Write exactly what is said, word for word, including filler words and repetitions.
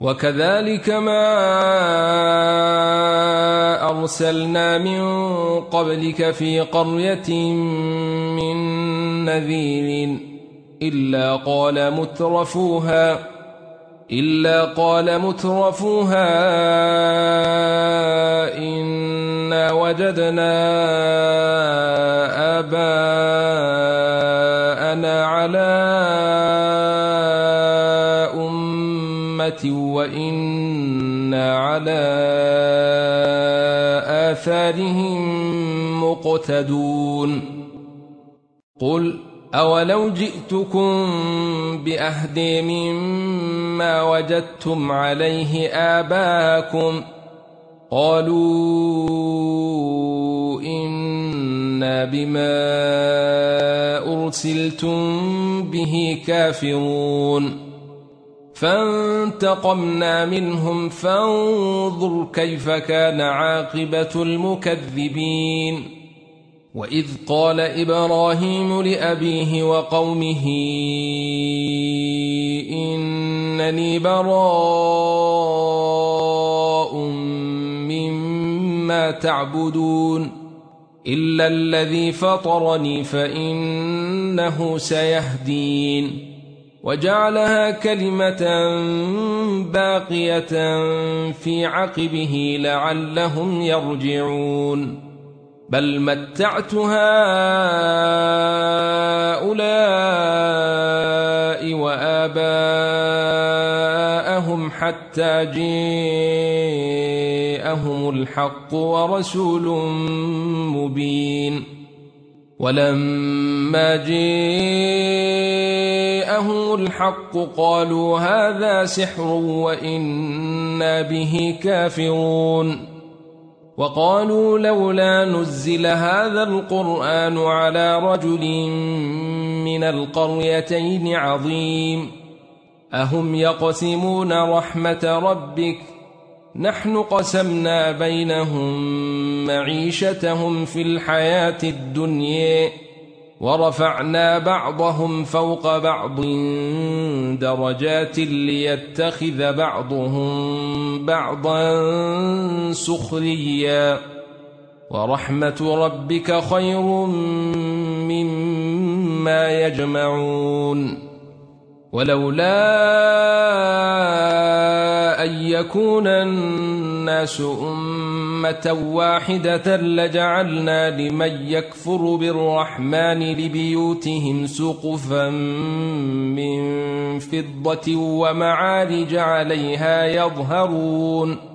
وكذلك ما أرسلنا من قبلك في قرية من نذير إلا قال مترفوها إلا قال مترفوها إنا وجدنا آباءنا على أمة وإنا على آثارهم مقتدون قل أولو جئتكم بأهدى مما وجدتم عليه آباءكم قالوا إنا بما أرسلتم به كافرون فانتقمنا منهم فانظر كيف كان عاقبة المكذبين وإذ قال إبراهيم لأبيه وقومه إنني براء مما تعبدون إلا الذي فطرني فإنه سيهدين وجعلها كلمة باقية في عقبه لعلهم يرجعون بل متعت هؤلاء وآباءهم حتى جاءهم الحق ورسول مبين ولما جاءهم الحق قالوا هذا سحر وإنا به كافرون وقالوا لولا نزل هذا القرآن على رجل من القريتين عظيم أهم يقسمون رحمة ربك نحن قسمنا بينهم معيشتهم في الحياة الدنيا ورفعنا بعضهم فوق بعض درجات ليتخذ بعضهم بعضا سخريا ورحمة ربك خير مما يجمعون ولولا أن يكون الناس أمة واحدة لجعلنا لمن يكفر بالرحمن لبيوتهم سقفا من فضة ومعارج عليها يظهرون